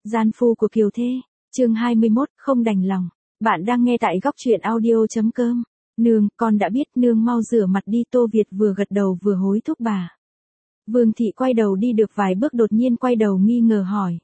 Gian phu của Kiều Thê, chương 21, không đành lòng. Bạn đang nghe tại góc truyện audio.com. Nương, con đã biết, nương mau rửa mặt đi. Tô Việt vừa gật đầu vừa hối thúc bà. Vương Thị quay đầu đi được vài bước đột nhiên quay đầu nghi ngờ hỏi.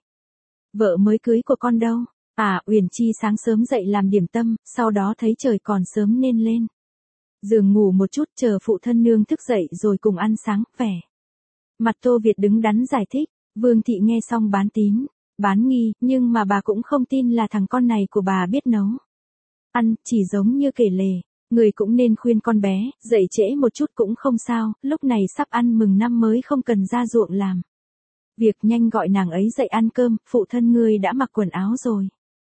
Vợ mới cưới của con đâu? Uyển Chi sáng sớm dậy làm điểm tâm, sau đó thấy trời còn sớm nên lên giường ngủ một chút chờ phụ thân nương thức dậy rồi cùng ăn sáng, vẻ mặt Tô Việt đứng đắn giải thích. Vương Thị nghe xong bán tín, bán nghi, nhưng mà bà cũng không tin là thằng con này của bà biết nấu ăn, chỉ giống như kể lể. Người cũng nên khuyên con bé, dậy trễ một chút cũng không sao, lúc này sắp ăn mừng năm mới không cần ra ruộng làm việc, nhanh gọi nàng ấy dậy ăn cơm, phụ thân ngươi đã mặc quần áo rồi.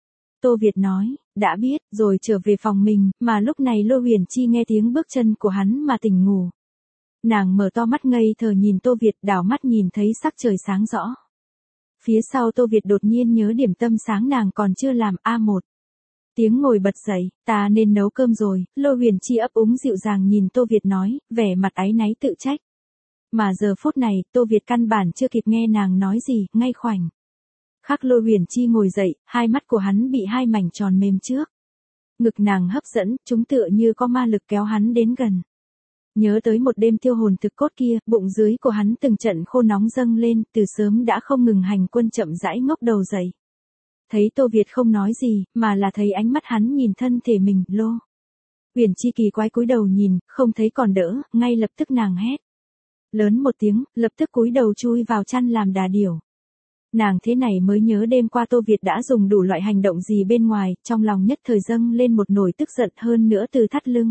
Tô Việt nói, đã biết, rồi trở về phòng mình, mà lúc này Lô Huyền Chi nghe tiếng bước chân của hắn mà tỉnh ngủ. Nàng mở to mắt ngây thờ nhìn Tô Việt, đảo mắt nhìn thấy sắc trời sáng rõ. Phía sau Tô Việt đột nhiên nhớ điểm tâm sáng nàng còn chưa làm. A1 tiếng ngồi bật dậy, ta nên nấu cơm rồi. Lô Huyền Chi ấp úng dịu dàng nhìn Tô Việt nói, vẻ mặt áy náy tự trách. Mà giờ phút này, Tô Việt căn bản chưa kịp nghe nàng nói gì, ngay khoảnh khắc Lô Huyền Chi ngồi dậy, hai mắt của hắn bị hai mảnh tròn mềm trước ngực nàng hấp dẫn, chúng tựa như có ma lực kéo hắn đến gần. Nhớ tới một đêm tiêu hồn thực cốt kia, bụng dưới của hắn từng trận khô nóng dâng lên, từ sớm đã không ngừng hành quân chậm rãi ngóc đầu dậy. Thấy Tô Việt không nói gì, mà là thấy ánh mắt hắn nhìn thân thể mình. Lô Huyền Chi kỳ quái cúi đầu nhìn, không thấy còn đỡ, ngay lập tức nàng hét lớn một tiếng, lập tức cúi đầu chui vào chăn làm đà điểu. Nàng thế này mới nhớ đêm qua Tô Việt đã dùng đủ loại hành động gì bên ngoài, trong lòng nhất thời dâng lên một nỗi tức giận, hơn nữa từ thắt lưng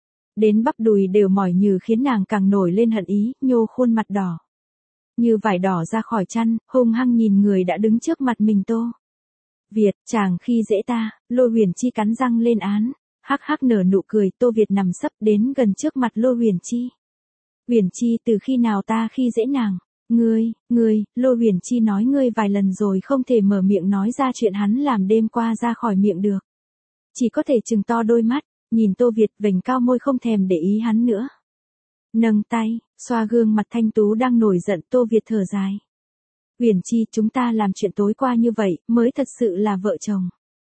đến bắp đùi đều mỏi nhừ khiến nàng càng nổi lên hận ý, nhô khuôn mặt đỏ như vải đỏ ra khỏi chăn, hung hăng nhìn người đã đứng trước mặt mình. Tô Việt, chàng khi dễ ta. Lô Huyền Chi cắn răng lên án, hắc hắc nở nụ cười. Tô Việt nằm sấp đến gần trước mặt Lô Huyền Chi. Huyền Chi, từ khi nào ta khi dễ nàng? Ngươi, Lô Huyền Chi nói ngươi vài lần rồi không thể mở miệng nói ra chuyện hắn làm đêm qua ra khỏi miệng được. Chỉ có thể trừng to đôi mắt, nhìn Tô Việt vểnh cao môi không thèm để ý hắn nữa. Nâng tay, xoa gương mặt thanh tú đang nổi giận. Tô Việt thở dài. Huyền Chi, chúng ta làm chuyện tối qua như vậy, mới thật sự là vợ chồng.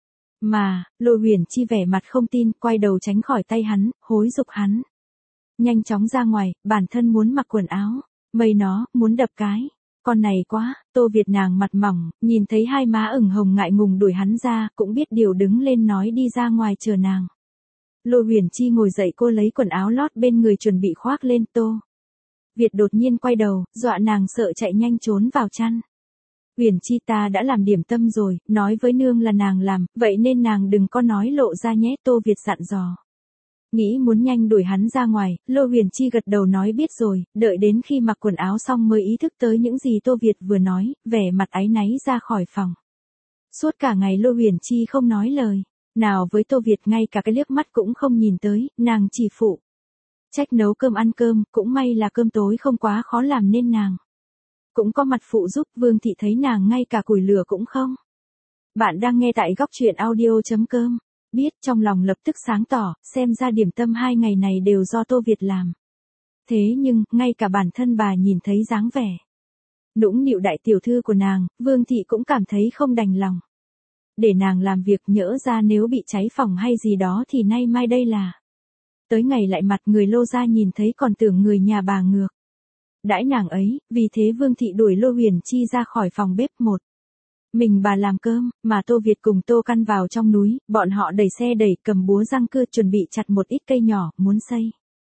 Mà, Lô Huyền Chi vẻ mặt không tin, quay đầu tránh khỏi tay hắn, hối giục hắn nhanh chóng ra ngoài, bản thân muốn mặc quần áo. Mây nó, muốn đập cái con này quá. Tô Việt nàng mặt mỏng, nhìn thấy hai má ửng hồng ngại ngùng đuổi hắn ra, cũng biết điều đứng lên nói đi ra ngoài chờ nàng. Lô Huyền Chi ngồi dậy, cô lấy quần áo lót bên người chuẩn bị khoác lên. Tô Việt đột nhiên quay đầu, dọa nàng sợ chạy nhanh trốn vào chăn. Huyền Chi, ta đã làm điểm tâm rồi, nói với nương là nàng làm, vậy nên nàng đừng có nói lộ ra nhé. Tô Việt dặn dò. Nghĩ muốn nhanh đuổi hắn ra ngoài, Lô Huyền Chi gật đầu nói biết rồi, đợi đến khi mặc quần áo xong mới ý thức tới những gì Tô Việt vừa nói, vẻ mặt áy náy ra khỏi phòng. Suốt cả ngày Lô Huyền Chi không nói lời nào với Tô Việt, ngay cả cái liếc mắt cũng không nhìn tới, nàng chỉ phụ trách nấu cơm ăn cơm, cũng may là cơm tối không quá khó làm nên nàng cũng có mặt phụ giúp. Vương Thị thấy nàng ngay cả củi lửa cũng không. Bạn đang nghe tại góc truyện audio.com. Biết, trong lòng lập tức sáng tỏ, xem ra điểm tâm 2 ngày này đều do Tô Việt làm. Thế nhưng, ngay cả bản thân bà nhìn thấy dáng vẻ nũng nịu đại tiểu thư của nàng, Vương Thị cũng cảm thấy không đành lòng để nàng làm việc, nhỡ ra nếu bị cháy phòng hay gì đó thì nay mai đây là tới ngày lại mặt người Lô gia nhìn thấy còn tưởng người nhà bà ngược đãi nàng ấy. Vì thế Vương Thị đuổi Lô Huyền Chi ra khỏi phòng bếp, một mình bà làm cơm, mà Tô Việt cùng Tô Căn vào trong núi, bọn họ đẩy xe đẩy, cầm búa răng cưa chuẩn bị chặt một ít cây nhỏ, muốn xây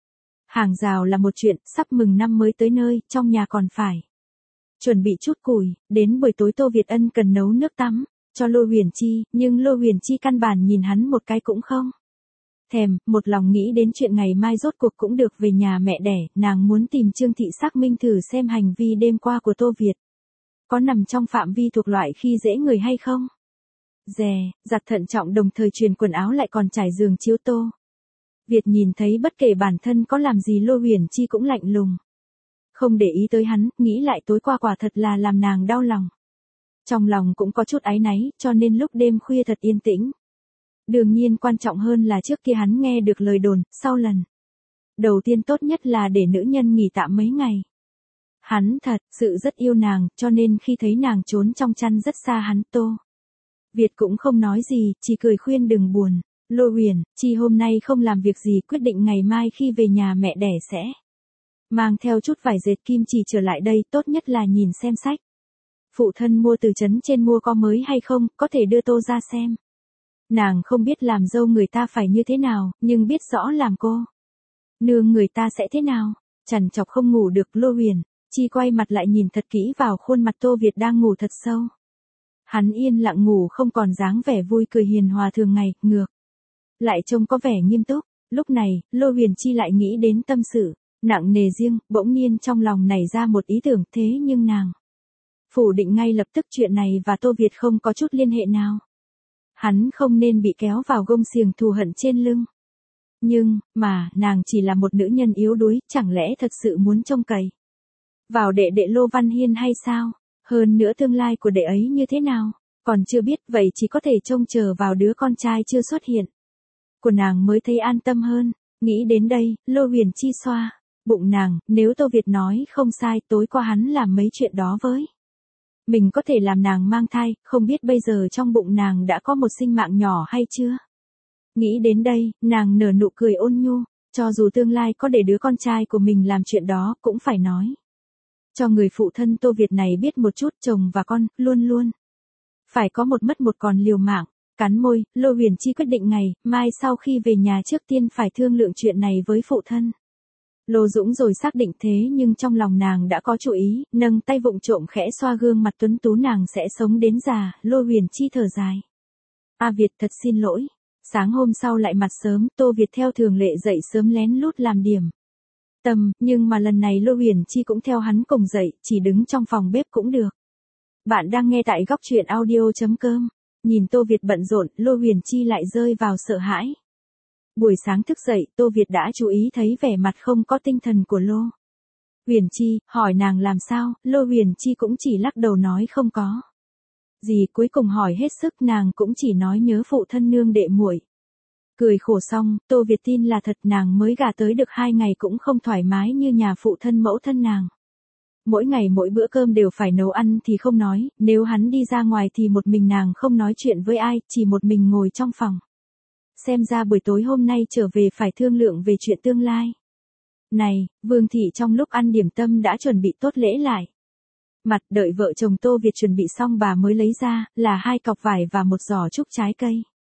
hàng rào là một chuyện. Sắp mừng năm mới tới nơi, trong nhà còn phải chuẩn bị chút củi. Đến buổi tối Tô Việt ân cần nấu nước tắm cho Lô Huyền Chi, nhưng Lô Huyền Chi căn bản nhìn hắn một cái cũng không thèm, một lòng nghĩ đến chuyện ngày mai rốt cuộc cũng được về nhà mẹ đẻ. Nàng muốn tìm Trương Thị xác minh thử xem hành vi đêm qua của Tô Việt có nằm trong phạm vi thuộc loại khi dễ người hay không. Giặt thận trọng, đồng thời truyền quần áo lại còn trải giường chiếu. Tô Việt nhìn thấy bất kể bản thân có làm gì Lô Huyền Chi cũng lạnh lùng, không để ý tới hắn, nghĩ lại tối qua quả thật là làm nàng đau lòng. Trong lòng cũng có chút áy náy, cho nên lúc đêm khuya thật yên tĩnh. Đương nhiên quan trọng hơn là trước kia hắn nghe được lời đồn, sau lần đầu tiên tốt nhất là để nữ nhân nghỉ tạm mấy ngày. Hắn thật sự rất yêu nàng, cho nên khi thấy nàng trốn trong chăn rất xa hắn, Tô Việt cũng không nói gì, chỉ cười khuyên đừng buồn. Lô Huyền Chi hôm nay không làm việc gì, quyết định ngày mai khi về nhà mẹ đẻ sẽ mang theo chút vải dệt kim chỉ trở lại đây, tốt nhất là nhìn xem sách. Phụ thân mua từ trấn trên mua có mới hay không, có thể đưa Tô ra xem. Nàng không biết làm dâu người ta phải như thế nào, nhưng biết rõ làm cô nương người ta sẽ thế nào. Trằn trọc không ngủ được, Lô Huyền Chi quay mặt lại nhìn thật kỹ vào khuôn mặt Tô Việt đang ngủ thật sâu. Hắn yên lặng ngủ, không còn dáng vẻ vui cười hiền hòa thường ngày, ngược lại trông có vẻ nghiêm túc. Lúc này, Lô Huyền Chi lại nghĩ đến tâm sự nặng nề riêng, bỗng nhiên trong lòng nảy ra một ý tưởng, thế nhưng nàng phủ định ngay lập tức chuyện này và Tô Việt không có chút liên hệ nào. Hắn không nên bị kéo vào gông xiềng thù hận trên lưng. Nhưng, mà, nàng chỉ là một nữ nhân yếu đuối, chẳng lẽ thật sự muốn trông cậy vào đệ đệ Lô Văn Hiên hay sao? Hơn nữa tương lai của đệ ấy như thế nào? Còn chưa biết, vậy chỉ có thể trông chờ vào đứa con trai chưa xuất hiện của nàng mới thấy an tâm hơn. Nghĩ đến đây, Lô Huyền Chi xoa bụng nàng, nếu Tô Việt nói không sai, tối qua hắn làm mấy chuyện đó với mình có thể làm nàng mang thai, không biết bây giờ trong bụng nàng đã có một sinh mạng nhỏ hay chưa? Nghĩ đến đây, nàng nở nụ cười ôn nhu, cho dù tương lai có để đứa con trai của mình làm chuyện đó, cũng phải nói cho người phụ thân Tô Việt này biết một chút, chồng và con, luôn luôn phải có một mất một còn liều mạng. Cắn môi, Lô Huyền Chi quyết định ngày mai sau khi về nhà trước tiên phải thương lượng chuyện này với phụ thân Lô Dũng rồi xác định, thế nhưng trong lòng nàng đã có chủ ý, nâng tay vụng trộm khẽ xoa gương mặt tuấn tú, nàng sẽ sống đến già. Lô Huyền Chi thở dài. A Việt thật xin lỗi. Sáng hôm sau lại mặt sớm, Tô Việt theo thường lệ dậy sớm lén lút làm điểm tâm, nhưng mà lần này Lô Huyền Chi cũng theo hắn cùng dậy, chỉ đứng trong phòng bếp cũng được. Bạn đang nghe tại góc truyện audio.com. Nhìn Tô Việt bận rộn, Lô Huyền Chi lại rơi vào sợ hãi. Buổi sáng thức dậy, Tô Việt đã chú ý thấy vẻ mặt không có tinh thần của Lô Huyền Chi, hỏi nàng làm sao, Lô Huyền Chi cũng chỉ lắc đầu nói không có gì, cuối cùng hỏi hết sức, nàng cũng chỉ nói nhớ phụ thân nương đệ muội. Cười khổ xong, Tô Việt tin là thật, nàng mới gả tới được 2 ngày cũng không thoải mái như nhà phụ thân mẫu thân nàng. Mỗi ngày mỗi bữa cơm đều phải nấu ăn thì không nói, nếu hắn đi ra ngoài thì một mình nàng không nói chuyện với ai, chỉ một mình ngồi trong phòng. Xem ra buổi tối hôm nay trở về phải thương lượng về chuyện tương lai. Này, Vương Thị trong lúc ăn điểm tâm đã chuẩn bị tốt lễ lại. Mặt đợi vợ chồng Tô Việt chuẩn bị xong bà mới lấy ra, là 2 cọc vải và một giỏ trúc trái cây.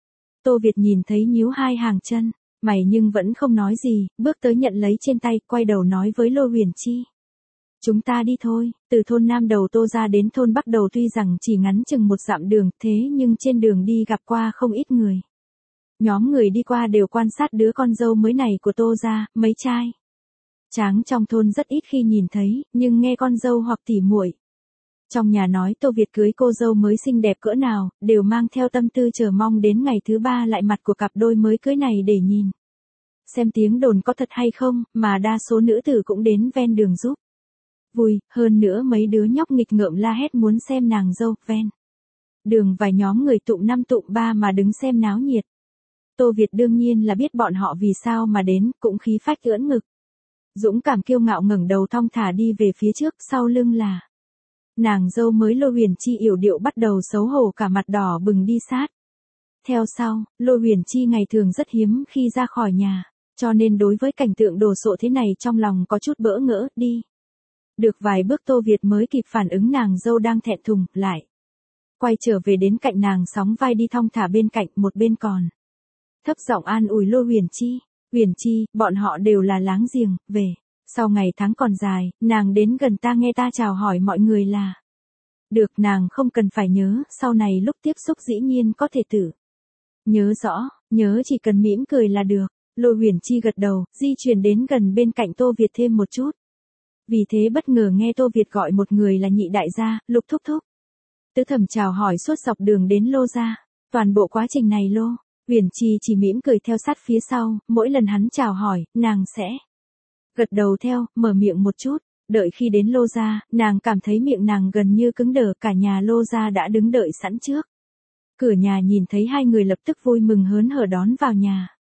Tô Việt nhìn thấy nhíu 2 hàng chân, mày nhưng vẫn không nói gì, bước tới nhận lấy trên tay, quay đầu nói với Lô Huyền Chi. Chúng ta đi thôi, từ thôn Nam Đầu Tô ra đến thôn Bắc Đầu tuy rằng chỉ ngắn chừng 1 dặm đường, thế nhưng trên đường đi gặp qua không ít người. Nhóm người đi qua đều quan sát đứa con dâu mới này của Tô ra, mấy trai tráng trong thôn rất ít khi nhìn thấy, nhưng nghe con dâu hoặc tỉ muội trong nhà nói Tô Việt cưới cô dâu mới xinh đẹp cỡ nào, đều mang theo tâm tư chờ mong đến ngày thứ 3 lại mặt của cặp đôi mới cưới này để nhìn xem tiếng đồn có thật hay không, mà đa số nữ tử cũng đến ven đường giúp vui, hơn nữa mấy đứa nhóc nghịch ngợm la hét muốn xem nàng dâu. Ven đường vài nhóm người tụm 5 tụm 3 mà đứng xem náo nhiệt. Tô Việt đương nhiên là biết bọn họ vì sao mà đến, cũng khí phách ưỡn ngực. Dũng cảm kiêu ngạo ngẩng đầu thong thả đi về phía trước, sau lưng là nàng dâu mới Lô Huyền Chi yểu điệu bắt đầu xấu hổ cả mặt đỏ bừng đi sát. Theo sau, Lô Huyền Chi ngày thường rất hiếm khi ra khỏi nhà, cho nên đối với cảnh tượng đồ sộ thế này trong lòng có chút bỡ ngỡ. Đi được vài bước Tô Việt mới kịp phản ứng nàng dâu đang thẹn thùng, lại quay trở về đến cạnh nàng sóng vai đi thong thả bên cạnh, một bên còn thấp giọng an ủi Lô Huyền Chi. Huyền Chi, bọn họ đều là láng giềng, về sau ngày tháng còn dài, nàng đến gần ta nghe ta chào hỏi mọi người là được, nàng không cần phải nhớ, sau này lúc tiếp xúc dĩ nhiên có thể tự nhớ rõ, nhớ chỉ cần mỉm cười là được. Lô Huyền Chi gật đầu, di chuyển đến gần bên cạnh Tô Việt thêm một chút. Vì thế bất ngờ nghe Tô Việt gọi một người là Nhị đại gia, Lục thúc thúc. Tứ thẩm chào hỏi suốt dọc đường đến Lô gia. Toàn bộ quá trình này Lô Huyền Chi chỉ mỉm cười theo sát phía sau, mỗi lần hắn chào hỏi, nàng sẽ gật đầu theo, mở miệng một chút. Đợi khi đến Lô gia, nàng cảm thấy miệng nàng gần như cứng đờ, cả nhà Lô gia đã đứng đợi sẵn trước cửa nhà, nhìn thấy hai người lập tức vui mừng hớn hở đón vào nhà.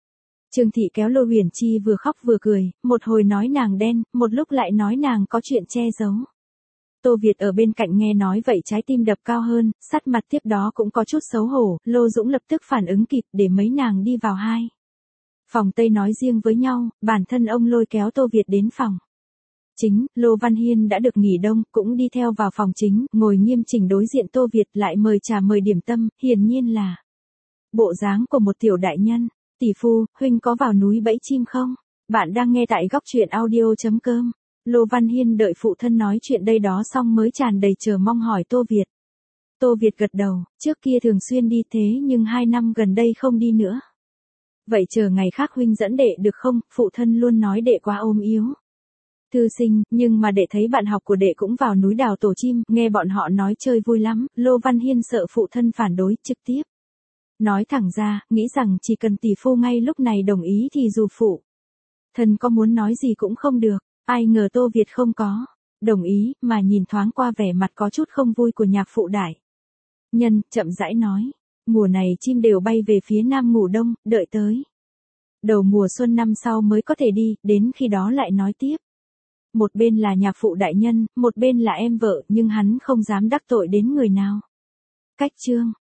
Trương Thị kéo Lô Huyền Chi vừa khóc vừa cười, một hồi nói nàng đen, một lúc lại nói nàng có chuyện che giấu. Tô Việt ở bên cạnh nghe nói vậy trái tim đập cao hơn, sắc mặt tiếp đó cũng có chút xấu hổ, Lô Dũng lập tức phản ứng kịp để mấy nàng đi vào hai phòng Tây nói riêng với nhau, bản thân ông lôi kéo Tô Việt đến phòng chính, Lô Văn Hiên đã được nghỉ đông, cũng đi theo vào phòng chính, ngồi nghiêm chỉnh đối diện Tô Việt lại mời trà mời điểm tâm, hiển nhiên là bộ dáng của một tiểu đại nhân. Tỷ phu, huynh có vào núi bẫy chim không? Bạn đang nghe tại góc truyện audio.com. Lô Văn Hiên đợi phụ thân nói chuyện đây đó xong mới tràn đầy chờ mong hỏi Tô Việt. Tô Việt gật đầu, trước kia thường xuyên đi thế nhưng 2 năm gần đây không đi nữa. Vậy chờ ngày khác huynh dẫn đệ được không? Phụ thân luôn nói đệ quá ốm yếu. Thư sinh, nhưng mà đệ thấy bạn học của đệ cũng vào núi đào tổ chim, nghe bọn họ nói chơi vui lắm, Lô Văn Hiên sợ phụ thân phản đối, trực tiếp nói thẳng ra, nghĩ rằng chỉ cần tỷ phu ngay lúc này đồng ý thì dù phụ thân có muốn nói gì cũng không được, ai ngờ Tô Việt không có đồng ý, mà nhìn thoáng qua vẻ mặt có chút không vui của nhạc phụ đại nhân, chậm rãi nói, mùa này chim đều bay về phía nam ngủ đông, đợi tới đầu mùa xuân năm sau mới có thể đi, đến khi đó lại nói tiếp. Một bên là nhạc phụ đại nhân, một bên là em vợ, nhưng hắn không dám đắc tội đến người nào. Cách chương